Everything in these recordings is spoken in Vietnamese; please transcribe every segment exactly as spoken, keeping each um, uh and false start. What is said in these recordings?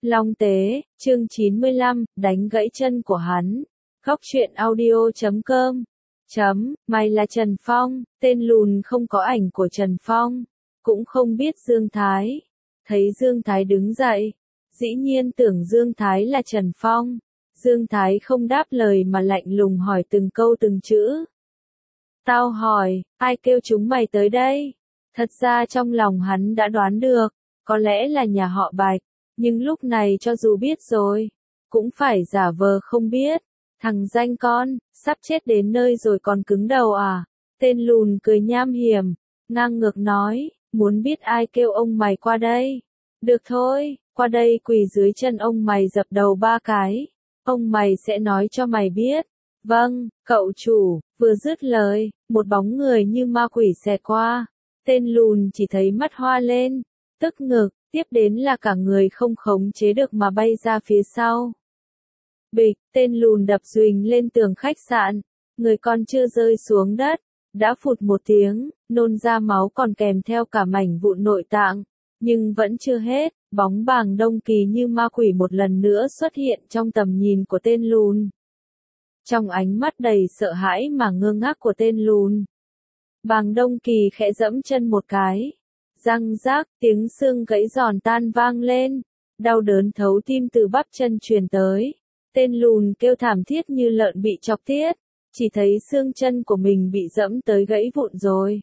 Long Tế, chương chín mươi lăm, đánh gãy chân của hắn. Góc truyện audio chấm com. Chấm, mày là Trần Phong, tên lùn không có ảnh của Trần Phong. Cũng không biết Dương Thái. Thấy Dương Thái đứng dậy. Dĩ nhiên tưởng Dương Thái là Trần Phong. Dương Thái không đáp lời mà lạnh lùng hỏi từng câu từng chữ. Tao hỏi, ai kêu chúng mày tới đây? Thật ra trong lòng hắn đã đoán được, có lẽ là nhà họ Bạch. Nhưng lúc này cho dù biết rồi, cũng phải giả vờ không biết. Thằng danh con, sắp chết đến nơi rồi còn cứng đầu à? Tên lùn cười nham hiểm, ngang ngược nói, muốn biết ai kêu ông mày qua đây? Được thôi, qua đây quỳ dưới chân ông mày dập đầu ba cái. Ông mày sẽ nói cho mày biết. Vâng, cậu chủ. Vừa dứt lời, một bóng người như ma quỷ xẹt qua. Tên lùn chỉ thấy mắt hoa lên, tức ngực. Tiếp đến là cả người không khống chế được mà bay ra phía sau. Bịch, tên lùn đập duỳnh lên tường khách sạn, người còn chưa rơi xuống đất, đã phụt một tiếng, nôn ra máu còn kèm theo cả mảnh vụn nội tạng. Nhưng vẫn chưa hết, bóng Bàng Đông Kỳ như ma quỷ một lần nữa xuất hiện trong tầm nhìn của tên lùn. Trong ánh mắt đầy sợ hãi mà ngơ ngác của tên lùn, Bàng Đông Kỳ khẽ dẫm chân một cái. Răng rác, tiếng xương gãy giòn tan vang lên, đau đớn thấu tim từ bắp chân truyền tới. Tên lùn kêu thảm thiết như lợn bị chọc tiết, chỉ thấy xương chân của mình bị dẫm tới gãy vụn rồi.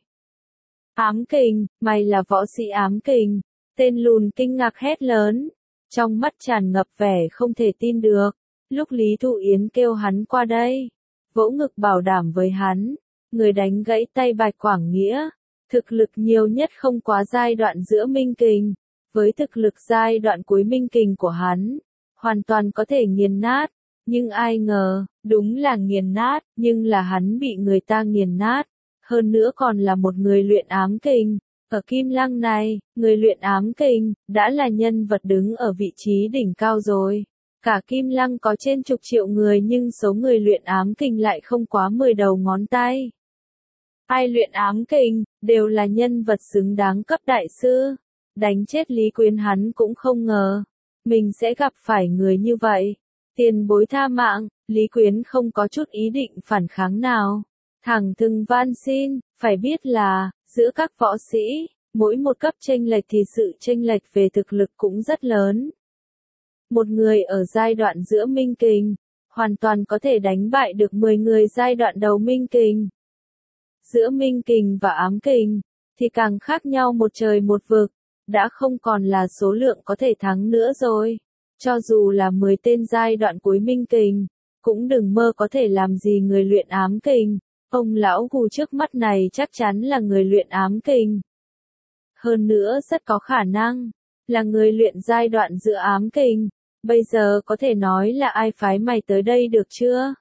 Ám kình, mày là võ sĩ ám kình. Tên lùn kinh ngạc hét lớn, trong mắt tràn ngập vẻ không thể tin được. Lúc Lý Thụ Yến kêu hắn qua đây, vỗ ngực bảo đảm với hắn, người đánh gãy tay Bạch Quảng Nghĩa. Thực lực nhiều nhất không quá giai đoạn giữa minh kình, với thực lực giai đoạn cuối minh kình của hắn, hoàn toàn có thể nghiền nát, nhưng ai ngờ, đúng là nghiền nát, nhưng là hắn bị người ta nghiền nát, hơn nữa còn là một người luyện ám kình. Ở Kim Lăng này, người luyện ám kình, đã là nhân vật đứng ở vị trí đỉnh cao rồi. Cả Kim Lăng có trên chục triệu người nhưng số người luyện ám kình lại không quá mười đầu ngón tay. Ai luyện ám kình, đều là nhân vật xứng đáng cấp đại sư. Đánh chết Lý Quyến hắn cũng không ngờ, mình sẽ gặp phải người như vậy. Tiền bối tha mạng, Lý Quyến không có chút ý định phản kháng nào. Thẳng thừng van xin, phải biết là, giữa các võ sĩ, mỗi một cấp chênh lệch thì sự chênh lệch về thực lực cũng rất lớn. Một người ở giai đoạn giữa minh kình, hoàn toàn có thể đánh bại được mười người giai đoạn đầu minh kình. Giữa minh kình và ám kình, thì càng khác nhau một trời một vực, đã không còn là số lượng có thể thắng nữa rồi. Cho dù là mười tên giai đoạn cuối minh kình, cũng đừng mơ có thể làm gì người luyện ám kình. Ông lão gù trước mắt này chắc chắn là người luyện ám kình. Hơn nữa rất có khả năng, là người luyện giai đoạn giữa ám kình. Bây giờ có thể nói là ai phái mày tới đây được chưa?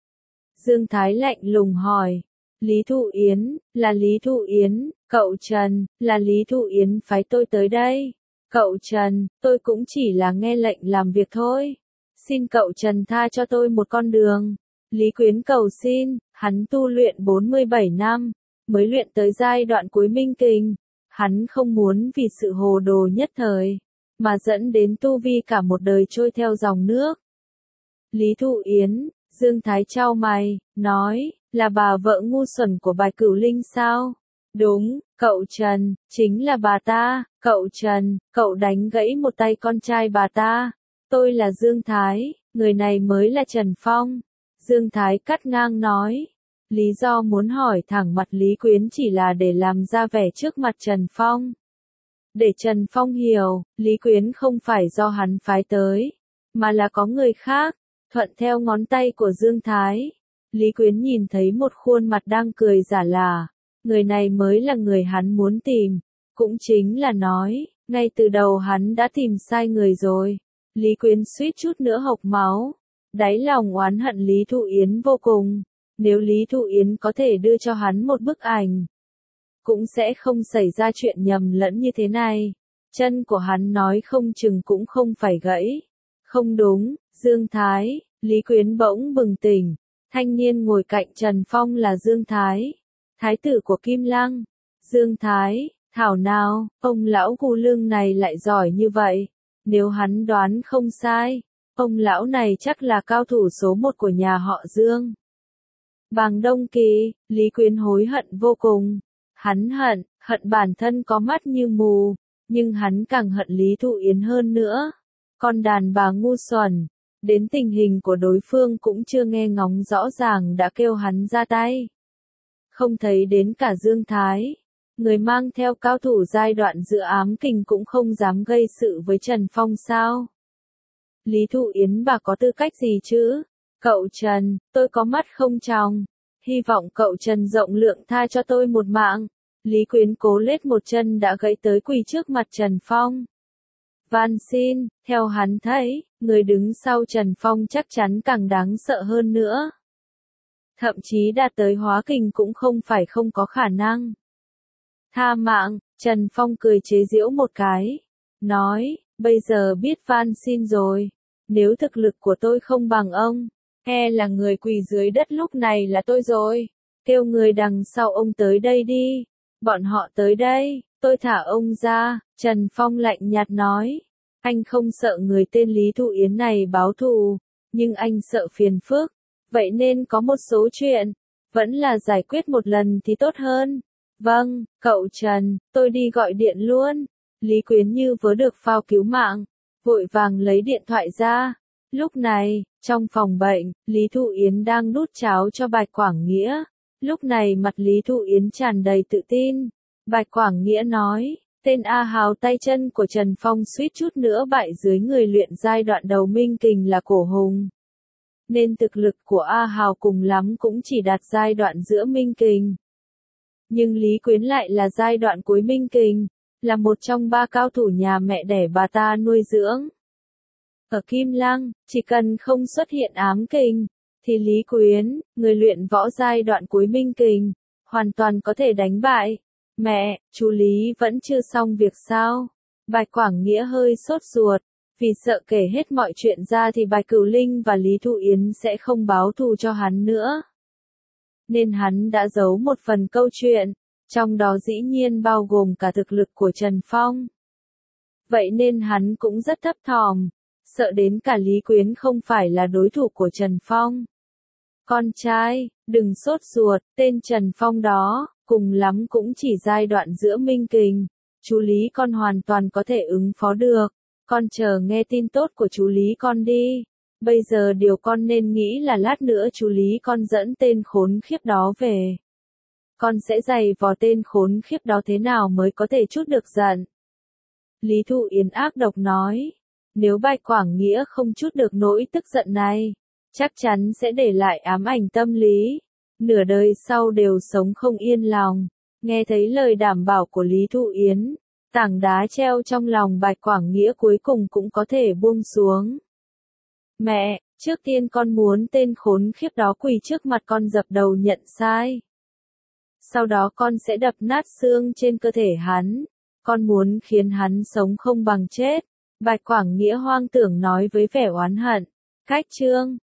Dương Thái lạnh lùng hỏi. Lý Thụ Yến, là Lý Thụ Yến. Cậu Trần, là Lý Thụ Yến phái tôi tới đây. Cậu Trần, tôi cũng chỉ là nghe lệnh làm việc thôi. Xin cậu Trần tha cho tôi một con đường. Lý Quyến cầu xin, hắn tu luyện bốn mươi bảy năm, mới luyện tới giai đoạn cuối minh kình. Hắn không muốn vì sự hồ đồ nhất thời, mà dẫn đến tu vi cả một đời trôi theo dòng nước. Lý Thụ Yến, Dương Thái chau mày, nói, là bà vợ ngu xuẩn của Bạch Cửu Linh sao? Đúng, cậu Trần, chính là bà ta. Cậu Trần, cậu đánh gãy một tay con trai bà ta. Tôi là Dương Thái, người này mới là Trần Phong. Dương Thái cắt ngang nói. Lý do muốn hỏi thẳng mặt Lý Quyến chỉ là để làm ra vẻ trước mặt Trần Phong. Để Trần Phong hiểu, Lý Quyến không phải do hắn phái tới, mà là có người khác. Thuận theo ngón tay của Dương Thái, Lý Quyến nhìn thấy một khuôn mặt đang cười giả lả. Người này mới là người hắn muốn tìm. Cũng chính là nói, ngay từ đầu hắn đã tìm sai người rồi. Lý Quyến suýt chút nữa hộc máu. Đáy lòng oán hận Lý Thụ Yến vô cùng. Nếu Lý Thụ Yến có thể đưa cho hắn một bức ảnh, cũng sẽ không xảy ra chuyện nhầm lẫn như thế này. Chân của hắn nói không chừng cũng không phải gãy. Không đúng, Dương Thái. Lý Quyến bỗng bừng tỉnh. Thanh niên ngồi cạnh Trần Phong là Dương Thái, thái tử của Kim Lăng. Dương Thái, thảo nào, ông lão gu lương này lại giỏi như vậy. Nếu hắn đoán không sai, ông lão này chắc là cao thủ số một của nhà họ Dương. Bàng Đông Kỳ, Lý Quyến hối hận vô cùng. Hắn hận, hận bản thân có mắt như mù, nhưng hắn càng hận Lý Thụ Yến hơn nữa. Con đàn bà ngu xuẩn, đến tình hình của đối phương cũng chưa nghe ngóng rõ ràng đã kêu hắn ra tay. Không thấy đến cả Dương Thái, người mang theo cao thủ giai đoạn giữa ám kình cũng không dám gây sự với Trần Phong sao? Lý Thụ Yến bà có tư cách gì chứ? Cậu Trần, tôi có mắt không tròng. Hy vọng cậu Trần rộng lượng tha cho tôi một mạng. Lý Quyến cố lết một chân đã gãy tới quỳ trước mặt Trần Phong. Van xin, theo hắn thấy, người đứng sau Trần Phong chắc chắn càng đáng sợ hơn nữa. Thậm chí đạt tới hóa kình cũng không phải không có khả năng. Tha mạng, Trần Phong cười chế giễu một cái. Nói, bây giờ biết van xin rồi. Nếu thực lực của tôi không bằng ông, e là người quỳ dưới đất lúc này là tôi rồi. Kêu người đằng sau ông tới đây đi. Bọn họ tới đây, tôi thả ông ra. Trần Phong lạnh nhạt nói. Anh không sợ người tên Lý Thụ Yến này báo thù, nhưng anh sợ phiền phức. Vậy nên có một số chuyện, vẫn là giải quyết một lần thì tốt hơn. Vâng, cậu Trần, tôi đi gọi điện luôn. Lý Quyến như vớ được phao cứu mạng, vội vàng lấy điện thoại ra. Lúc này, trong phòng bệnh, Lý Thụ Yến đang đút cháo cho Bạch Quảng Nghĩa. Lúc này mặt Lý Thụ Yến tràn đầy tự tin. Bạch Quảng Nghĩa nói, tên A Hào tay chân của Trần Phong suýt chút nữa bại dưới người luyện giai đoạn đầu minh kình là Cổ Hùng. Nên thực lực của A Hào cùng lắm cũng chỉ đạt giai đoạn giữa minh kình. Nhưng Lý Quyến lại là giai đoạn cuối minh kình, là một trong ba cao thủ nhà mẹ đẻ bà ta nuôi dưỡng. Ở Kim Lăng, chỉ cần không xuất hiện ám kình, thì Lý Quyến, người luyện võ giai đoạn cuối minh kình, hoàn toàn có thể đánh bại. Mẹ, chú Lý vẫn chưa xong việc sao? Bạch Quảng Nghĩa hơi sốt ruột, vì sợ kể hết mọi chuyện ra thì Bạch Cửu Linh và Lý Thụ Yến sẽ không báo thù cho hắn nữa. Nên hắn đã giấu một phần câu chuyện, trong đó dĩ nhiên bao gồm cả thực lực của Trần Phong. Vậy nên hắn cũng rất thấp thỏm, sợ đến cả Lý Quyến không phải là đối thủ của Trần Phong. Con trai, đừng sốt ruột, tên Trần Phong đó, cùng lắm cũng chỉ giai đoạn giữa minh kình. Chú Lý con hoàn toàn có thể ứng phó được. Con chờ nghe tin tốt của chú Lý con đi. Bây giờ điều con nên nghĩ là lát nữa chú Lý con dẫn tên khốn khiếp đó về. Con sẽ giày vò tên khốn khiếp đó thế nào mới có thể trút được giận. Lý Thụ Yến ác độc nói. Nếu Bạch Quảng Nghĩa không trút được nỗi tức giận này, chắc chắn sẽ để lại ám ảnh tâm lý. Nửa đời sau đều sống không yên lòng. Nghe thấy lời đảm bảo của Lý Thụ Yến, tảng đá treo trong lòng Bạch Quảng Nghĩa cuối cùng cũng có thể buông xuống. Mẹ, trước tiên con muốn tên khốn khiếp đó quỳ trước mặt con dập đầu nhận sai. Sau đó con sẽ đập nát xương trên cơ thể hắn. Con muốn khiến hắn sống không bằng chết. Bạch Quảng Nghĩa hoang tưởng nói với vẻ oán hận. Cách chương